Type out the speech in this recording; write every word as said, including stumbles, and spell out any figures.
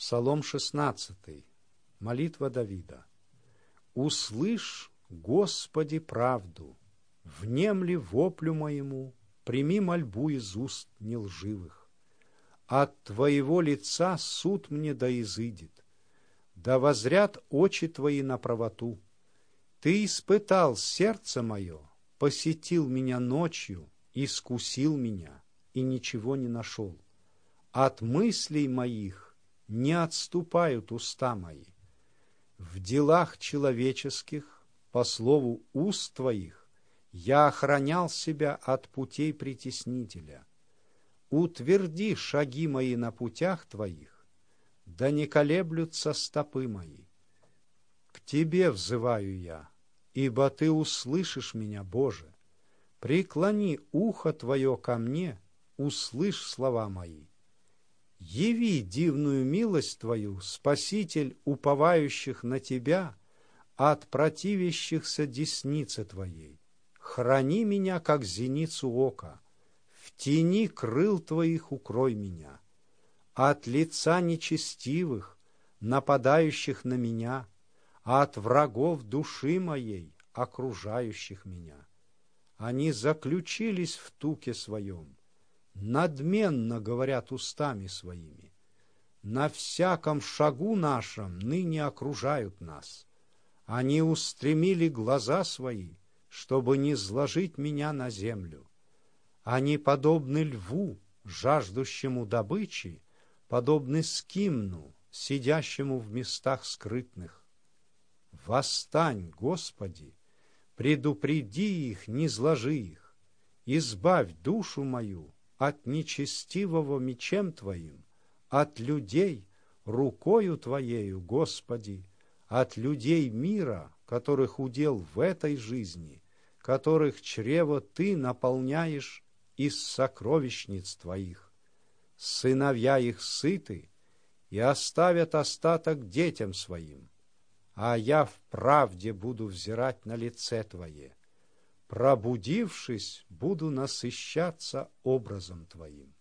Псалом шестнадцатый. Молитва Давида. «Услышь, Господи, правду, внемли воплю моему, прими мольбу из уст нелживых. От Твоего лица суд мне да изыдет, да возрят очи Твои на правоту. Ты испытал сердце мое, посетил меня ночью, искусил меня, и ничего не нашел. От мыслей моих не отступают уста мои. В делах человеческих, по слову уст Твоих, я охранял себя от путей притеснителя. Утверди шаги мои на путях Твоих, да не колеблются стопы мои. К Тебе взываю я, ибо Ты услышишь меня, Боже. Преклони ухо Твое ко мне, услышь слова мои. Яви дивную милость Твою, Спаситель уповающих на Тебя, от противящихся деснице Твоей. Храни меня, как зеницу ока, в тени крыл Твоих укрой меня. От лица нечестивых, нападающих на меня, от врагов души моей, окружающих меня. Они заключились в туке своем, надменно говорят устами своими. На всяком шагу нашем ныне окружают нас. Они устремили глаза свои, чтобы не сложить меня на землю. Они подобны льву, жаждущему добычи, подобны скимну, сидящему в местах скрытных. Восстань, Господи, предупреди их, не зложи их, избавь душу мою от нечестивого мечем Твоим, от людей рукою Твоею, Господи, от людей мира, которых удел в этой жизни, которых чрево Ты наполняешь из сокровищниц Твоих. Сыновья их сыты и оставят остаток детям своим, а я в правде буду взирать на лице Твое. Пробудившись, буду насыщаться образом Твоим.